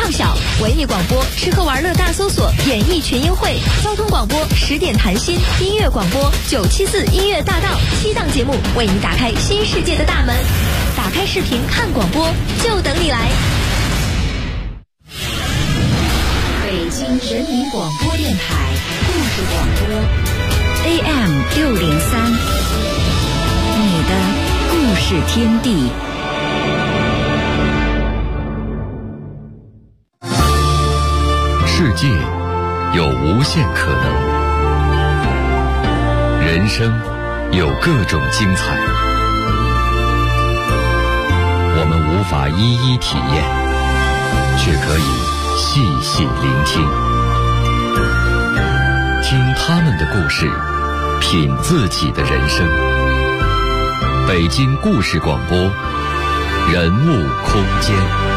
畅晓，文艺广播吃喝玩乐大搜索演艺群英会，交通广播10点谈心，音乐广播974音乐大道，7档节目为你打开新世界的大门。打开视频看广播，就等你来。 北京人民广播电台故事广播 AM603，你的故事天地。 世界有无限可能，人生有各种精彩，我们无法一一体验，却可以细细聆听，听他们的故事，品自己的人生。北京故事广播，人物空间。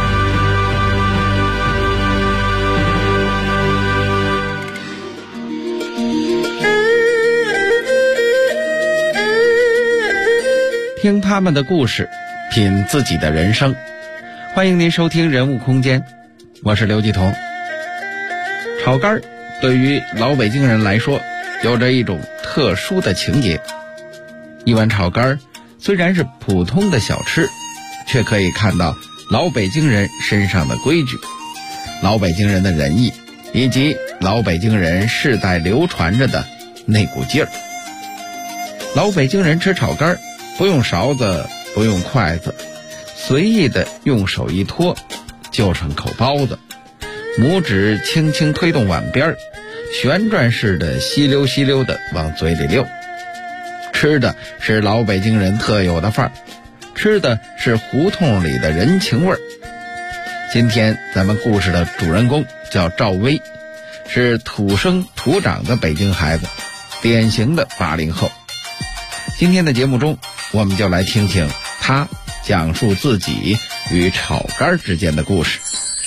听他们的故事，品自己的人生。欢迎您收听人物空间，我是刘继彤。炒肝对于老北京人来说有着一种特殊的情节。一碗炒肝虽然是普通的小吃，却可以看到老北京人身上的规矩，老北京人的仁义，以及老北京人世代流传着的那股劲儿。老北京人吃炒肝不用勺子，不用筷子，随意的用手一托就成口包子，拇指轻轻推动碗边，旋转式的吸溜吸溜的往嘴里溜。吃的是老北京人特有的范儿，吃的是胡同里的人情味儿。今天咱们故事的主人公叫赵薇，是土生土长的北京孩子，典型的80后。今天的节目中，我们就来听听他讲述自己与炒肝之间的故事。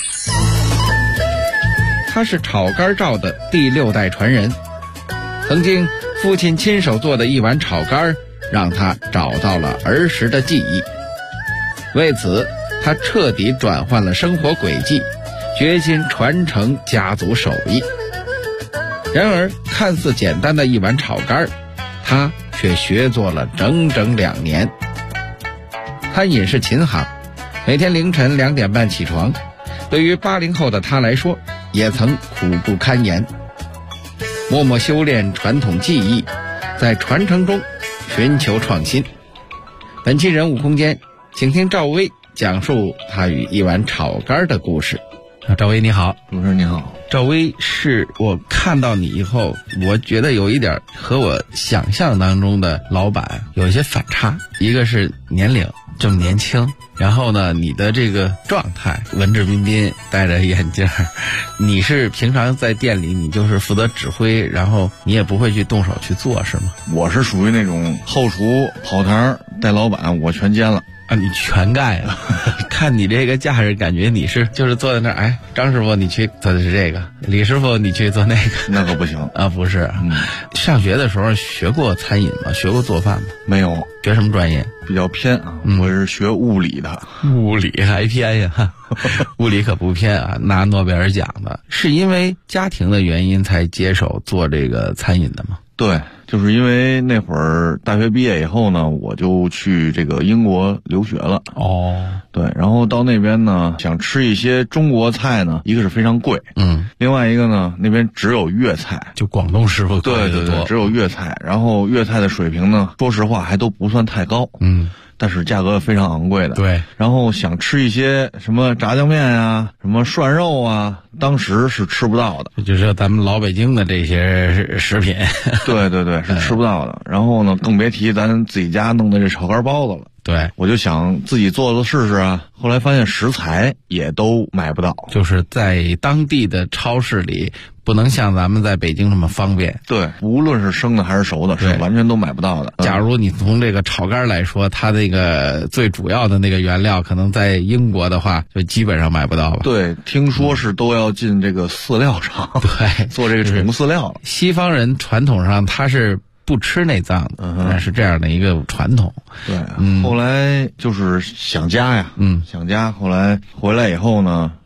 他是炒肝赵的第6代传人，曾经父亲亲手做的一碗炒肝让他找到了儿时的记忆。为此，他彻底转换了生活轨迹，决心传承家族手艺。然而，看似简单的一碗炒肝，他却学做了整整2年。餐饮是琴行，每天凌晨2点半起床，对于80后的他来说，也曾苦不堪言。默默修炼传统技艺，在传承中寻求创新。本期人物空间，请听赵薇讲述他与一碗炒肝的故事。赵薇你好。 主持人你好。 赵薇是我看到你以后，我觉得有一点和我想象当中的老板有一些反差。一个是年龄这么年轻，然后呢你的这个状态文质彬彬，戴着眼镜。你是平常在店里你就是负责指挥，然后你也不会去动手去做是吗？ 我是属于那种后厨跑堂带老板我全兼了啊，你全干啊！看你这个架势，感觉你是就是坐在那儿，哎，张师傅你去做的是这个，李师傅你去做那个， 那可不行啊！不是，上学的时候学过餐饮吗？学过做饭吗？ 没有。 学什么专业？ 比较偏啊，我是学物理的。 物理还偏呀？物理可不偏啊，拿诺贝尔奖的。是因为家庭的原因才接手做这个餐饮的吗？ 对，就是因为那会儿大学毕业以后呢，我就去这个英国留学了。 哦， 对，然后到那边呢，想吃一些中国菜呢，一个是非常贵，另外一个呢，那边只有粤菜， 就广东师傅对对对，只有粤菜，然后粤菜的水平呢，说实话还都不算太高，但是价格非常昂贵的。 对， 然后想吃一些什么炸酱面啊，什么涮肉啊，当时是吃不到的， 就是咱们老北京的这些食品。 对对对，是吃不到的。然后呢，更别提咱自己家弄的这炒肝包子了。 对， 我就想自己做试试啊。后来发现食材也都买不到， 就是在当地的超市里不能像咱们在北京这么方便。 对，无论是生的还是熟的，是完全都买不到的。 假如你从这个炒肝来说，它那个最主要的那个原料，可能在英国的话，就基本上买不到了。 对，听说是都要进这个饲料厂， 对， 做这个宠物饲料了。 西方人传统上他是不吃内脏的，是这样的一个传统。 对，后来就是想家呀，想家。后来回来以后呢，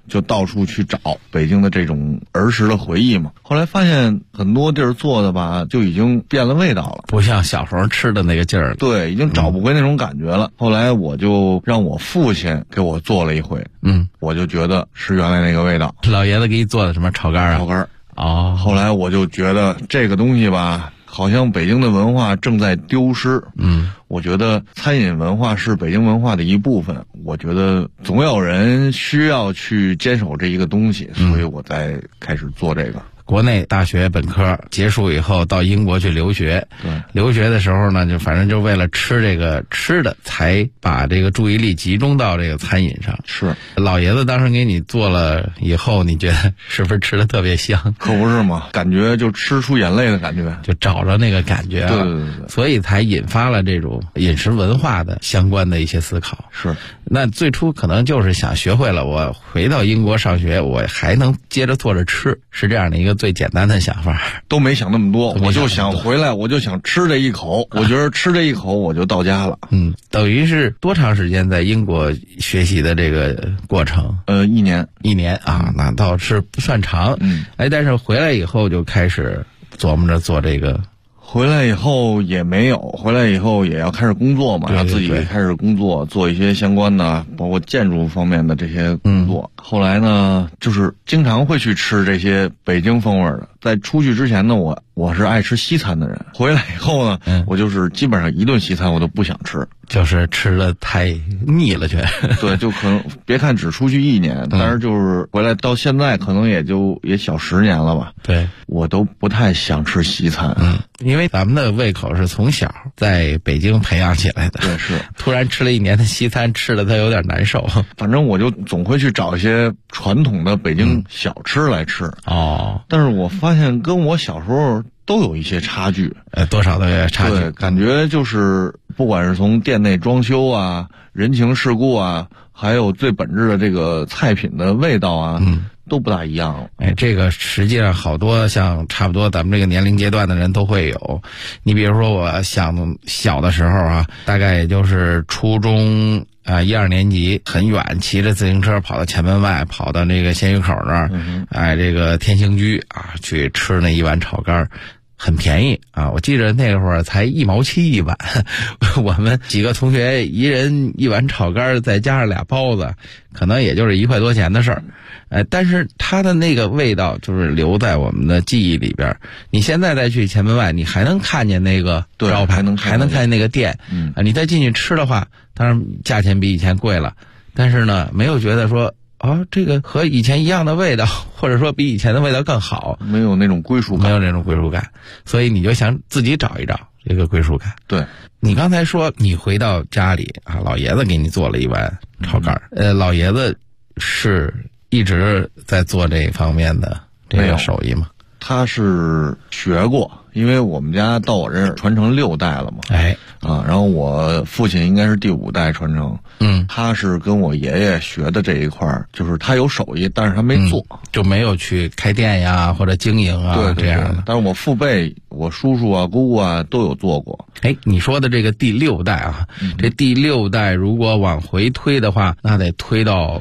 就到处去找北京的这种儿时的回忆嘛。后来发现很多地儿做的吧，就已经变了味道了， 不像小时候吃的那个劲儿。 对，已经找不回那种感觉了。后来我就让我父亲给我做了一回，我就觉得是原来那个味道。 老爷子给你做的什么炒肝啊？ 炒肝。 哦。 后来我就觉得这个东西吧，好像北京的文化正在丢失。我觉得餐饮文化是北京文化的一部分，我觉得总有人需要去坚守这一个东西，所以我才开始做这个。 国内大学本科结束以后到英国去留学， 对， 留学的时候呢，就反正就为了吃这个吃的，才把这个注意力集中到这个餐饮上。 是， 老爷子当时给你做了以后，你觉得是不是吃的特别香？ 可不是嘛，感觉就吃出眼泪的感觉， 就找着那个感觉了。 对， 所以才引发了这种饮食文化的相关的一些思考。 是， 那最初可能就是想学会了，我回到英国上学，我还能接着做着吃，是这样的一个最简单的想法。 都没想那么多，我就想回来，我就想吃这一口，我觉得吃这一口我就到家了。 等于是多长时间在英国学习的这个过程 ？1年。 1年啊，那倒是不算长。但是回来以后就开始琢磨着做这个。 回来以后也没有，回来以后也要开始工作嘛，要自己开始工作，做一些相关的，包括建筑方面的这些工作。后来呢，就是经常会去吃这些北京风味的。在出去之前呢，我是爱吃西餐的人。回来以后呢，我就是基本上一顿西餐我都不想吃， 就是吃的太腻了去。 对，就可能别看只出去1年，但是就是回来到现在可能也小10年了吧。 对， 我都不太想吃西餐。 因为咱们的胃口是从小在北京培养起来的。 对，是。 突然吃了1年的西餐，吃的它有点难受。 反正我就总会去找一些传统的北京小吃来吃。但是我发现跟我小时候都有一些差距， 多少都有差距。 对，感觉就是不管是从店内装修啊、人情世故啊，还有最本质的这个菜品的味道啊，都不大一样。 这个实际上好多像差不多咱们这个年龄阶段的人都会有。你比如说我想小的时候啊，大概也就是初中1、2年级，很远骑着自行车跑到前门外，跑到那个鲜鱼口那儿，这个天兴居啊，去吃那一碗炒肝，很便宜啊！我记着那会儿才1毛7一碗，我们几个同学一人1碗炒肝，再加上2包子，可能也就是1块多钱的事儿。但是它的那个味道就是留在我们的记忆里边。你现在再去前门外，你还能看见那个招牌，还能看见那个店。你再进去吃的话，当然价钱比以前贵了，但是呢，没有觉得说这个和以前一样的味道，或者说比以前的味道更好， 没有那种归属感， 没有那种归属感，所以你就想自己找一找这个归属感。 对， 你刚才说你回到家里啊，老爷子给你做了一碗炒肝，老爷子是一直在做这方面的这个手艺吗？ 他是学过，因为我们家到我这儿传承6代了嘛。然后我父亲应该是第5代传承。他是跟我爷爷学的这一块儿，就是他有手艺，但是他没做， 就没有去开店呀或者经营啊。 对， 这样的。 但是我父辈、我叔叔啊、姑姑啊都有做过。 你说的这个第6代啊，这第6代如果往回推的话，那得推到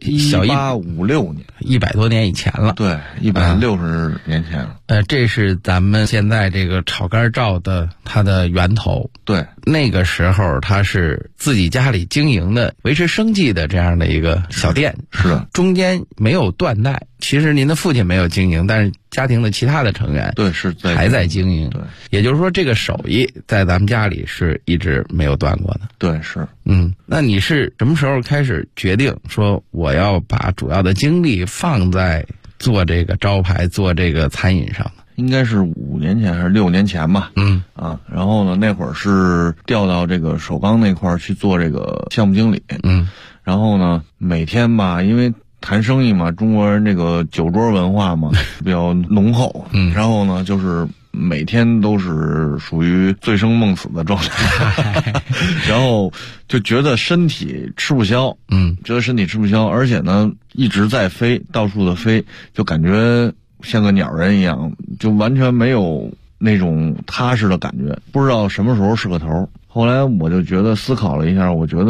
1856年 ，100多年以前了。 对，160年前了。 这是咱们现在这个炒肝照的它的源头。 对， 那个时候他是自己家里经营的维持生计的这样的一个小店。 是的， 中间没有断代。其实您的父亲没有经营，但是家庭的其他的成员还在经营。 对， 也就是说这个手艺在咱们家里是一直没有断过的。 对，是。 那你是什么时候开始决定说我要把主要的精力放在做这个招牌、做这个餐饮上呢？ 应该是5年前还是6年前吧。然后呢，那会儿是调到这个首钢那块儿去做这个项目经理。然后呢，每天吧，因为谈生意嘛，中国人这个酒桌文化嘛比较浓厚。然后呢，就是每天都是属于醉生梦死的状态。然后就觉得身体吃不消。觉得身体吃不消，而且呢一直在飞，到处的飞，就感觉像个鸟人一样，就完全没有那种踏实的感觉，不知道什么时候是个头。后来我就觉得思考了一下，我觉得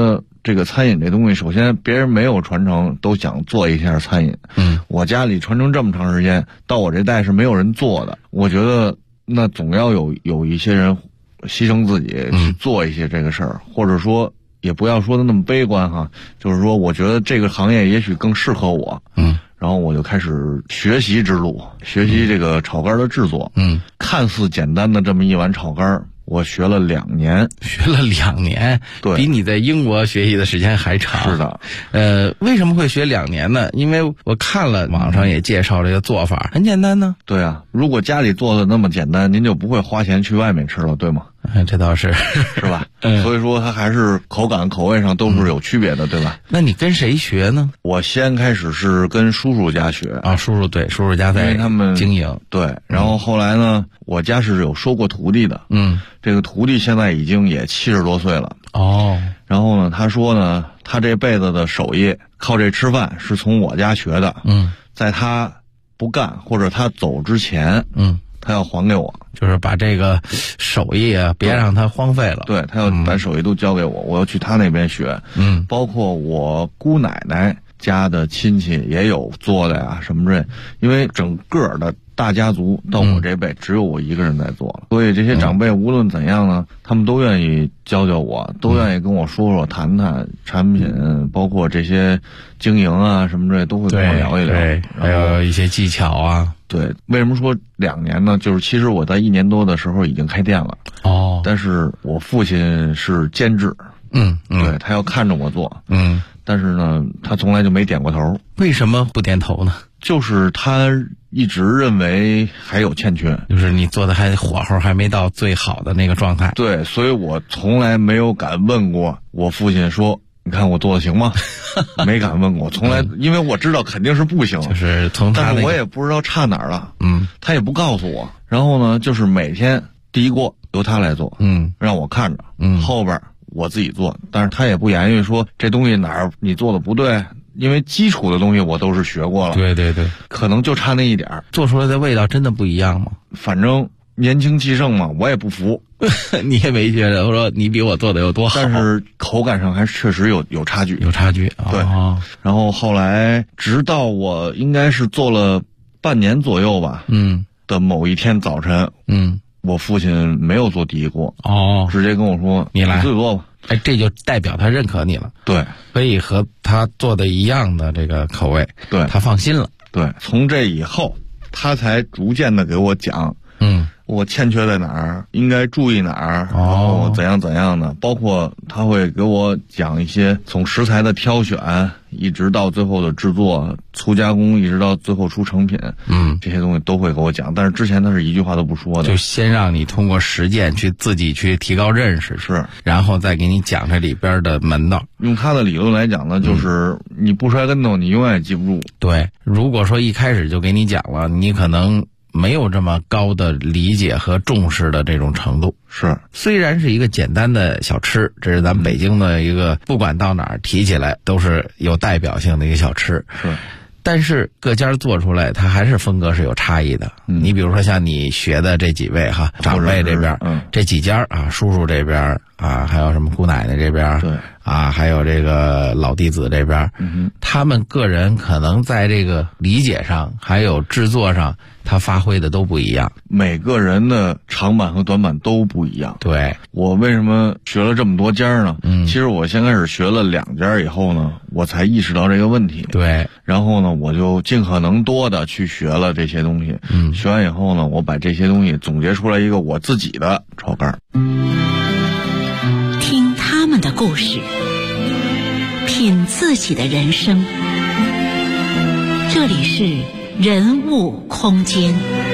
这个餐饮这东西，首先别人没有传承，都想做一下餐饮。我家里传承这么长时间，到我这代是没有人做的。我觉得那总要有一些人牺牲自己去做一些这个事儿，或者说也不要说的那么悲观哈，就是说我觉得这个行业也许更适合我。然后我就开始学习之路，学习这个炒肝的制作。看似简单的这么一碗炒肝，我学了2年。 学了2年， 对， 比你在英国学习的时间还长。 是的。 为什么会学2年呢？因为我看了网上也介绍这个做法，很简单呢。 对啊，如果家里做的那么简单，您就不会花钱去外面吃了，对吗？ 这倒是， 是吧？所以说它还是口感口味上都是有区别的，对吧？ 那你跟谁学呢？ 我先开始是跟叔叔家学啊，叔叔家在他们经营。 对，然后后来呢，我家是有收过徒弟的。这个徒弟现在已经也70多岁了。然后呢，他说呢，他这辈子的手艺靠这吃饭是从我家学的。在他不干或者他走之前，他要还给我， 就是把这个手艺啊，别让他荒废了。 对，他要把手艺都交给我，我要去他那边学。包括我姑奶奶家的亲戚也有做的呀，什么这，因为整个的大家族到我这辈只有我一个人在做了，所以这些长辈无论怎样呢，他们都愿意教我，都愿意跟我说谈谈产品，包括这些经营啊什么这都会跟我聊一聊。 对，还有一些技巧啊。 对，为什么说2年呢？就是其实我在1年多的时候已经开店了。但是我父亲是监制。对，他要看着我做。但是呢，他从来就没点过头。 为什么不点头呢？ 就是他一直认为还有欠缺， 就是你做的火候还没到最好的那个状态。 对，所以我从来没有敢问过我父亲说，你看我做的行吗？没敢问过，从来，因为我知道肯定是不行。 就是从他但是我也不知道差哪儿了。他也不告诉我。然后呢，就是每天第一锅由他来做，让我看着，后边我自己做，但是他也不言语说这东西哪儿你做的不对，因为基础的东西我都是学过了。 对， 可能就差那一点， 做出来的味道真的不一样吗？ 反正年轻气盛嘛，我也不服。 你也没觉得说你比我做的有多好， 但是口感上还确实有差距。对。然后后来直到我应该是做了半年左右吧，的某一天早晨，我父亲没有做第一锅，直接跟我说你来自己做吧。 这就代表他认可你了。 对， 可以和他做的一样的这个口味， 对， 他放心了。 对，从这以后他才逐渐的给我讲，我欠缺在哪儿，应该注意哪儿，然后怎样的，包括他会给我讲一些从食材的挑选一直到最后的制作粗加工，一直到最后出成品，这些东西都会给我讲。但是之前他是一句话都不说的， 就先让你通过实践去自己去提高认识， 是， 然后再给你讲这里边的门道。 用他的理论来讲呢，就是你不摔跟头，你永远也记不住。 对，如果说一开始就给你讲了，你可能没有这么高的理解和重视的这种程度。 是， 虽然是一个简单的小吃，这是咱们北京的一个，不管到哪儿提起来都是有代表性的一个小吃。 是， 但是各家做出来它还是风格是有差异的。你比如说像你学的这几位哈，长辈这边，这几家啊，叔叔这边啊，还有什么姑奶奶这边， 对啊，还有这个老弟子这边，他们个人可能在这个理解上还有制作上，他发挥的都不一样。 每个人的长板和短板都不一样。 对， 我为什么学了这么多家呢？其实我先开始学了2家以后呢，我才意识到这个问题。 对， 然后呢，我就尽可能多的去学了这些东西。学完以后呢，我把这些东西总结出来一个我自己的炒肝。 听他们的故事，品自己的人生。这里是人物空间。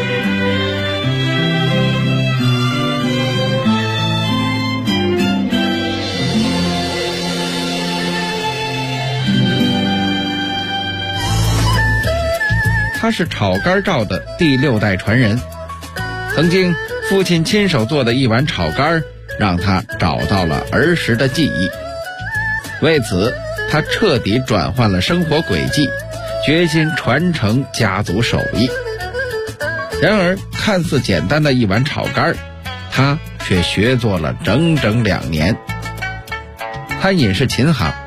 他是炒肝灶的第6代传人，曾经父亲亲手做的一碗炒肝让他找到了儿时的记忆。为此，他彻底转换了生活轨迹，决心传承家族手艺。然而，看似简单的一碗炒肝，他却学做了整整2年。餐饮是琴行，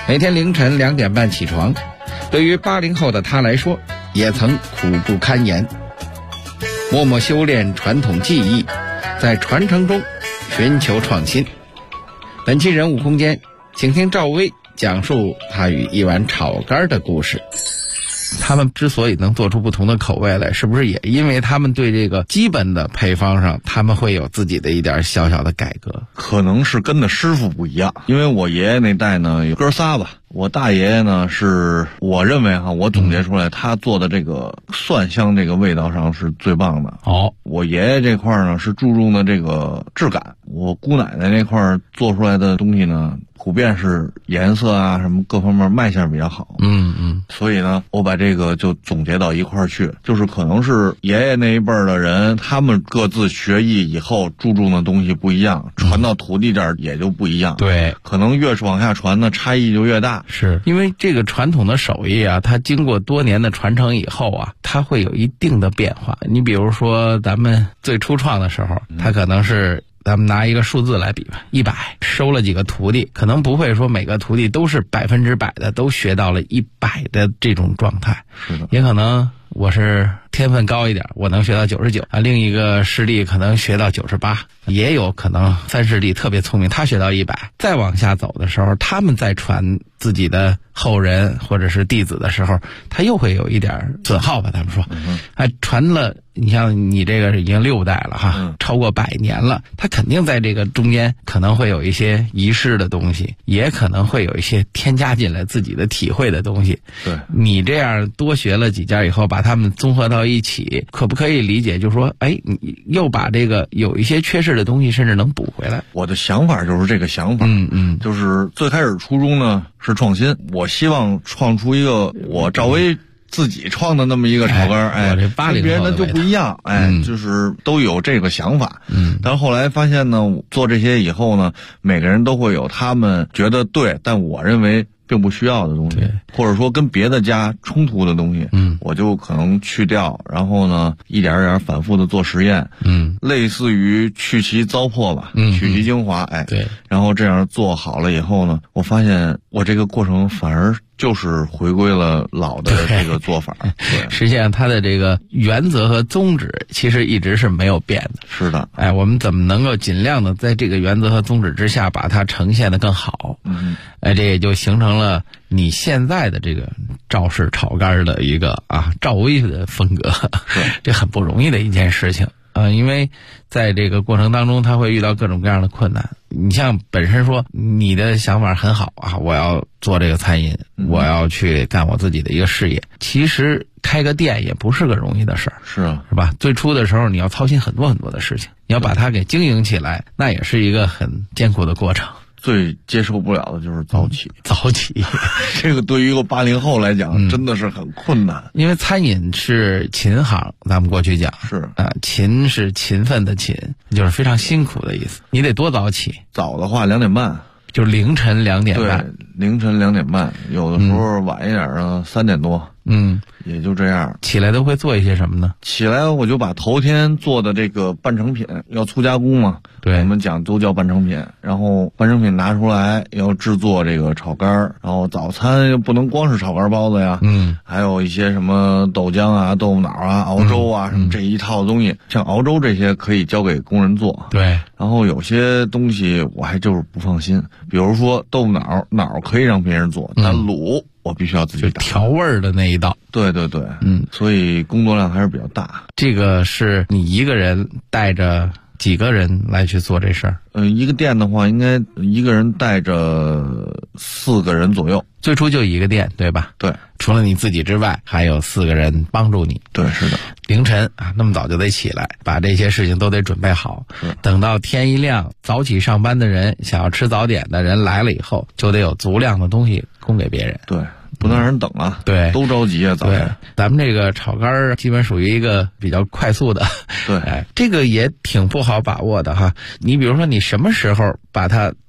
每天凌晨2点半起床，对于80后的他来说，也曾苦不堪言。默默修炼传统技艺，在传承中寻求创新。本期人物空间，请听赵薇讲述他与一碗炒肝的故事。他们之所以能做出不同的口味来，是不是也因为他们对这个基本的配方上，他们会有自己的一点小小的改革？ 可能是跟的师傅不一样，因为我爷爷那代呢有哥仨吧，我大爷爷呢是我认为我总结出来他做的这个蒜香这个味道上是最棒的。我爷爷这块呢是注重的这个质感，我姑奶奶那块做出来的东西呢普遍是颜色啊什么各方面卖相比较好。所以呢我把这个就总结到一块儿去，就是可能是爷爷那一辈的人，他们各自学艺以后注重的东西不一样，传到徒弟这儿也就不一样。 对， 可能越是往下传呢差异就越大。 是因为这个传统的手艺啊，它经过多年的传承以后啊，它会有一定的变化。你比如说咱们最初创的时候，它可能是咱们拿一个数字来比吧，100，收了几个徒弟，可能不会说每个徒弟都是100%的都学到了100的这种状态。 是的， 也可能我是天分高一点，我能学到99啊，另一个师弟可能学到98，也有可能三师弟特别聪明，他学到100。再往下走的时候，他们在传自己的后人或者是弟子的时候，他又会有一点损耗吧，他们说，传了，你像你这个是已经6代了哈，超过100年了，他肯定在这个中间可能会有一些遗失的东西，也可能会有一些添加进来自己的体会的东西。 对， 你这样多学了几家以后，把它们综合到一起，可不可以理解就是说，你又把这个有一些缺失的东西甚至能补回来？ 我的想法就是这个想法。就是最开始初衷呢是创新，我希望创出一个我赵薇自己创的那么一个炒肝， 我这80 跟别人的就不一样，就是都有这个想法。但是后来发现呢，做这些以后呢，每个人都会有他们觉得对，但我认为并不需要的东西，或者说跟别的家冲突的东西，我就可能去掉，然后呢一点点反复的做实验，类似于去其糟粕吧，取其精华， 对， 然后这样做好了以后呢，我发现我这个过程反而就是回归了老的这个做法。对， 实际上它的这个原则和宗旨其实一直是没有变的。 是的， 我们怎么能够尽量的在这个原则和宗旨之下把它呈现得更好？这也就形成了你现在的这个赵氏炒肝的一个赵薇的风格。这很不容易的一件事情。因为在这个过程当中他会遇到各种各样的困难。你像本身说你的想法很好我要做这个餐饮，我要去干我自己的一个事业，其实开个店也不是个容易的事儿。是吧？最初的时候你要操心很多很多的事情，你要把它给经营起来，那也是一个很艰苦的过程。 最接受不了的就是早起。 这个对于一个80后来讲，真的是很困难。 因为餐饮是勤行，咱们过去讲是勤是勤奋的勤，就是非常辛苦的意思。你得多早起？ 早的话2点半， 就是凌晨2点半。 对，凌晨2点半，有的时候晚一点呢3点多。也就这样。 起来都会做一些什么呢？ 起来我就把头天做的这个半成品，要粗加工嘛， 对， 我们讲都叫半成品，然后半成品拿出来要制作这个炒肝，然后早餐又不能光是炒肝包子呀，还有一些什么豆浆豆腐脑熬粥什么这一套东西，像熬粥这些可以交给工人做， 对， 然后有些东西我还就是不放心，比如说豆腐脑可以让别人做，但卤我必须要自己打， 就调味儿的那一道。 对，所以工作量还是比较大。 这个是你一个人带着几个人来去做这事儿？ 一个店的话，应该一个人带着4个人左右。 最初就一个店，对吧？ 对， 除了你自己之外，还有4个人帮助你。 对，是的。 凌晨那么早就得起来，把这些事情都得准备好。等到天一亮，早起上班的人，想要吃早点的人来了以后，就得有足量的东西供给别人。 对。不能让人等对， 都着急早晨。 咱们这个炒肝基本属于一个比较快速的， 对， 这个也挺不好把握的哈。你比如说，你什么时候把它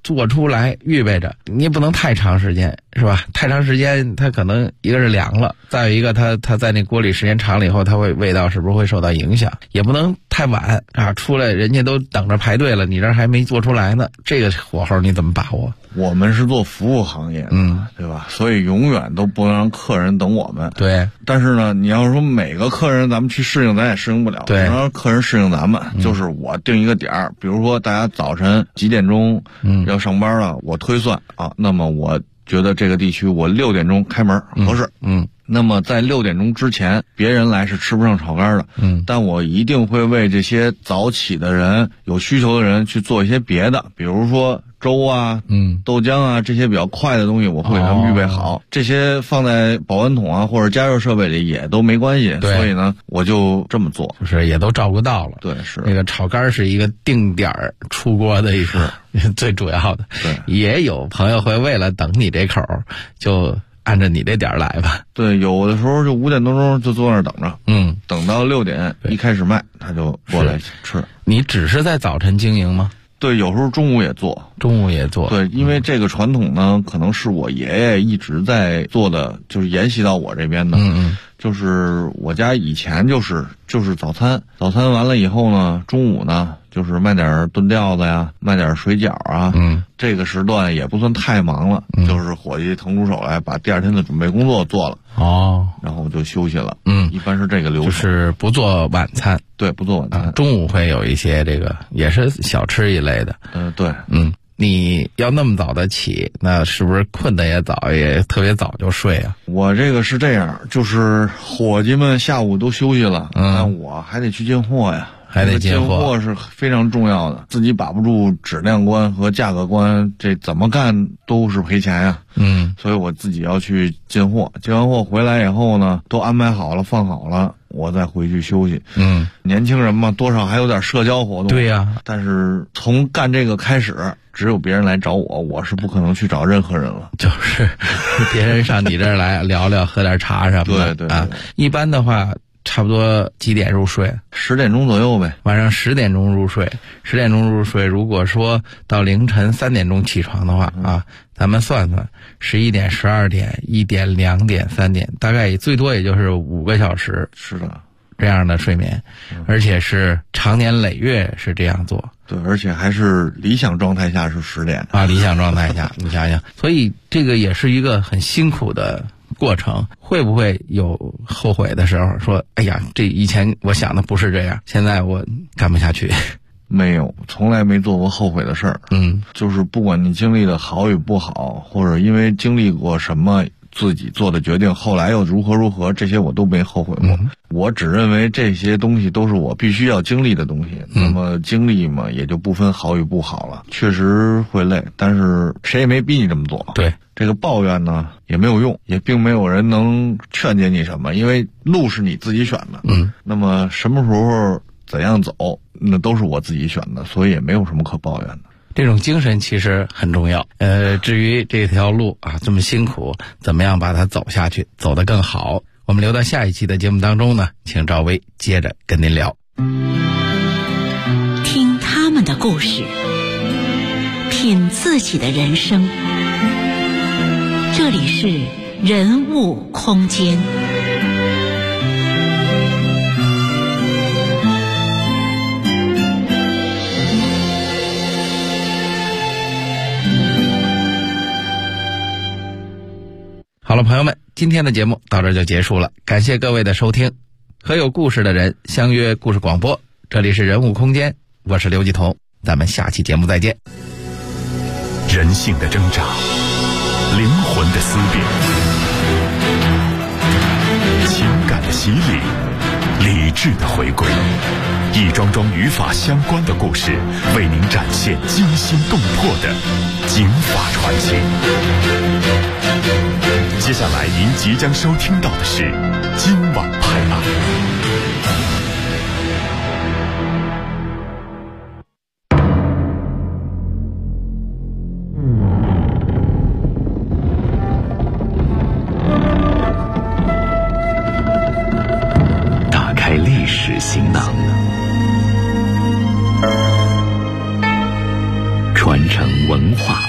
做出来预备着，你也不能太长时间，是吧？太长时间它可能一个是凉了，再有一个它在那锅里时间长了以后，它会味道是不是会受到影响？也不能太晚啊，出来人家都等着排队了，你这还没做出来呢，这个火候你怎么把握？ 我们是做服务行业的，对吧？所以永远都不能让客人等我们。 对。但是呢，你要说每个客人咱们去适应，咱也适应不了。 对。 让客人适应咱们，就是我定一个点儿，比如说大家早晨几点钟要上班了，我推算啊，那么我觉得这个地区我6点钟开门合适。那么在6点钟之前，别人来是吃不上炒肝的。但我一定会为这些早起的人、有需求的人去做一些别的，比如说粥啊、豆浆啊这些比较快的东西，我会给他们预备好。这些放在保温桶啊或者加热设备里也都没关系。所以呢，我就这么做， 就是也都照顾到了。 对，是那个炒肝是一个定点出锅的一个最主要的。 对， 也有朋友会为了等你这口就按照你这点来吧。 对，有的时候就5点多钟就坐那儿等着，等到6点一开始卖，他就过来吃。 你只是在早晨经营吗？ 对，有时候中午也做。对，因为这个传统呢，可能是我爷爷一直在做的，就是沿袭到我这边的。就是我家以前就是早餐完了以后呢，中午呢就是卖点炖吊子呀，卖点水饺啊。这个时段也不算太忙了，就是伙计腾出手来把第二天的准备工作做了。然后就休息了。一般是这个流程， 就是不做晚餐。 对，不做晚餐。 中午会有一些这个也是小吃一类的。 对。 你要那么早的起，那是不是困得也早，也特别早就睡啊？ 我这个是这样，就是伙计们下午都休息了，那我还得去进货呀。 还得进货是非常重要的，自己把不住质量关和价格关，这怎么干都是赔钱呀。所以我自己要去进货，进完货回来以后呢，都安排好了放好了，我再回去休息。年轻人嘛，多少还有点社交活动。 对呀。 但是从干这个开始，只有别人来找我，我是不可能去找任何人了。 就是别人上你这儿来聊聊，喝点茶什么的。 对啊，一般的话差不多几点入睡 ？10点钟左右呗。 晚上10点钟入睡。10点钟入睡，如果说到凌晨3点钟起床的话啊，咱们算算，11点、12点、1点、2点、3点，大概最多也就是5个小时。 是的。 这样的睡眠，而且是长年累月是这样做。 对，而且还是理想状态下是10点啊，理想状态下，你想想，所以这个也是一个很辛苦的过程。会不会有后悔的时候？说，哎呀，这以前我想的不是这样，现在我干不下去。 没有，从来没做过后悔的事儿。就是不管你经历的好与不好，或者因为经历过什么自己做的决定，后来又如何，这些我都没后悔过。我只认为这些东西都是我必须要经历的东西。那么经历嘛，也就不分好与不好了。确实会累，但是谁也没逼你这么做。 对， 这个抱怨呢也没有用，也并没有人能劝解你什么，因为路是你自己选的。那么什么时候怎样走，那都是我自己选的，所以也没有什么可抱怨的。 这种精神其实很重要。至于这条路啊这么辛苦，怎么样把它走下去，走得更好，我们留到下一期的节目当中呢，请赵薇接着跟您聊。 听他们的故事，品自己的人生。这里是人物空间。 好了，朋友们，今天的节目到这儿就结束了，感谢各位的收听。和有故事的人相约故事广播，这里是人物空间，我是刘继彤，咱们下期节目再见。 人性的挣扎，灵魂的思辨，情感的洗礼，理智的回归，一桩桩与法相关的故事，为您展现惊心动魄的警法传奇。接下来您即将收听到的是今晚拍案。打开历史行囊，传承文化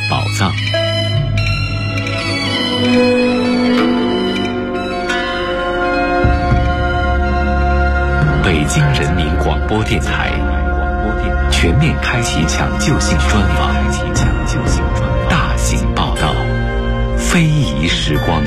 北京人民广播电台全面开启抢救性专访，大型报道，非遗时光。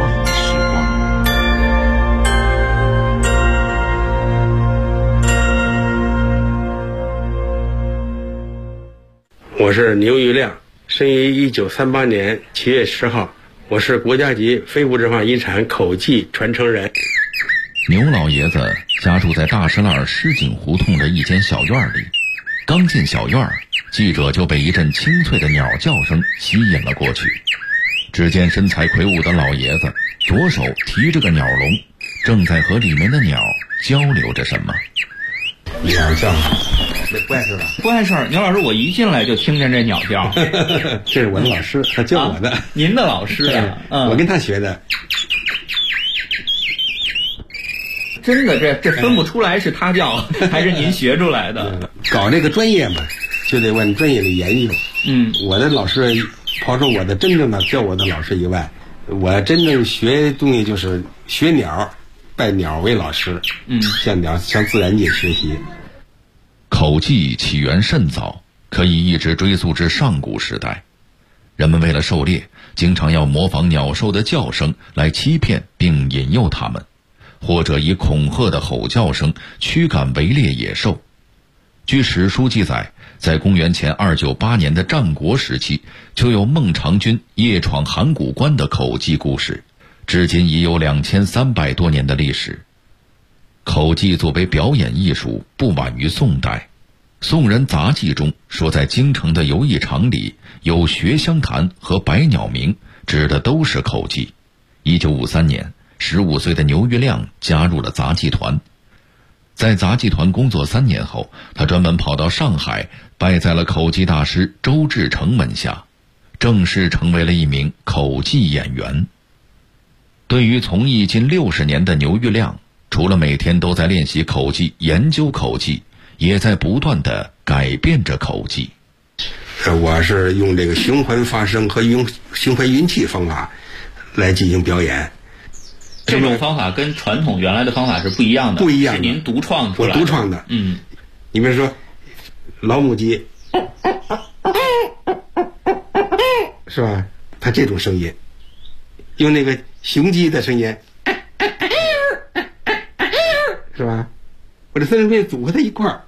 我是牛玉亮，生于1938年7月10号，我是国家级非物质文化遗产口技传承人。 牛老爷子家住在大石栏石井胡同的一间小院里，刚进小院，记者就被一阵清脆的鸟叫声吸引了过去。只见身材魁梧的老爷子左手提着个鸟笼，正在和里面的鸟交流着什么。 鸟叫，这不碍事吧？ 不碍事。牛老师，我一进来就听见这鸟叫。 这是我的老师，他教我的。 您的老师啊？ 我跟他学的。 真的，这分不出来是他叫还是您学出来的。 搞这个专业嘛，就得往专业里研究。我的老师，抛出我的真正的教我的老师以外，我真正学东西就是学鸟，拜鸟为老师。向自然界学习。 口技起源甚早，可以一直追溯至上古时代。人们为了狩猎，经常要模仿鸟兽的叫声来欺骗并引诱它们，或者以恐吓的吼叫声驱赶围猎野兽。据史书记载，在公元前298年的战国时期，就有孟尝君夜闯函谷关的口技故事，至今已有2300多年的历史。口技作为表演艺术，不晚于宋代。宋人杂记中说，在京城的游艺场里有学香坛和百鸟鸣，指的都是口技。1953年，15岁的牛玉亮加入了杂技团。在杂技团工作3年后，他专门跑到上海，拜在了口技大师周志成门下，正式成为了一名口技演员。对于从艺近60年的牛玉亮，除了每天都在练习口技、研究口技，也在不断地改变着口技。 我是用这个循环发声和循环运气方法来进行表演。 这种方法跟传统原来的方法是不一样的。 不一样的， 是您独创出来的。 我独创的。你比如说老母鸡，是吧？它这种声音，用那个雄鸡的声音，是吧？我这三声变组合在一块儿，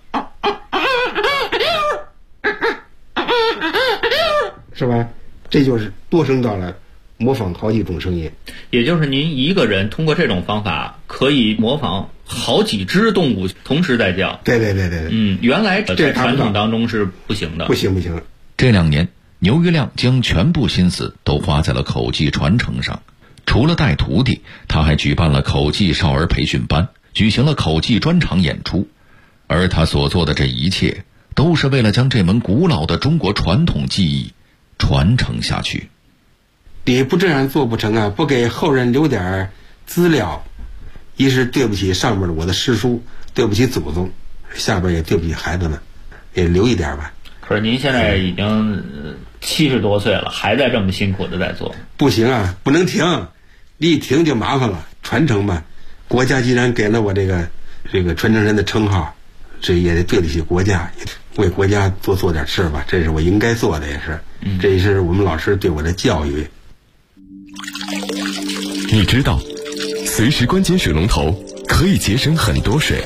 是吧？这就是多声道了，模仿好几种声音。 也就是您一个人通过这种方法可以模仿好几只动物同时在叫。 对。 原来在传统当中是不行的。 不行。 这2年，牛玉亮将全部心思都花在了口技传承上。除了带徒弟，他还举办了口技少儿培训班，举行了口技专场演出。而他所做的这一切，都是为了将这门古老的中国传统技艺传承下去。 你不这样做不成啊！不给后人留点资料，一是对不起上面的我的师叔，对不起祖宗，下边也对不起孩子们，也留一点吧。 可是您现在已经70多岁了，还在这么辛苦的在做。 不行啊，不能停，一停就麻烦了。传承吧，国家既然给了我这个传承人的称号，这也得对得起国家，为国家做点事吧，这是我应该做的，也是。这也是我们老师对我的教育。 你知道，随时关紧水龙头可以节省很多水。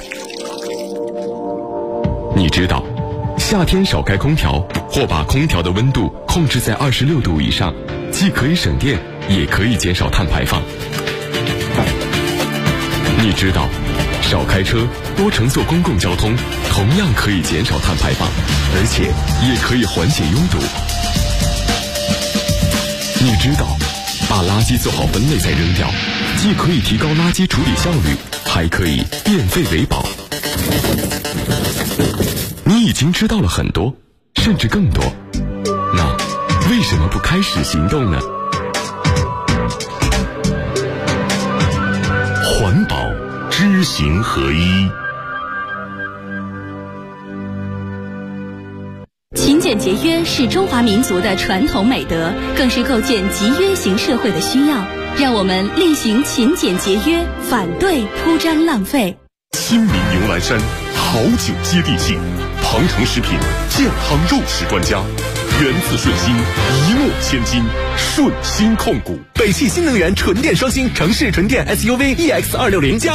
你知道，夏天少开空调或把空调的温度控制在26度以上，既可以省电，也可以减少碳排放。你知道，少开车，多乘坐公共交通，同样可以减少碳排放，而且也可以缓解拥堵。你知道，把垃圾做好分类再扔掉，既可以提高垃圾处理效率，还可以变废为宝。你已经知道了很多，甚至更多，那为什么不开始行动呢？环保知行合一。 勤俭节约是中华民族的传统美德，更是构建集约型社会的需要。让我们厉行勤俭节约，反对铺张浪费。 亲民牛栏山，好酒接地气。鹏城食品健康肉食专家，源自顺心，一诺千金，顺心控股。 北汽新能源纯电双星城市纯电 SUV EX260加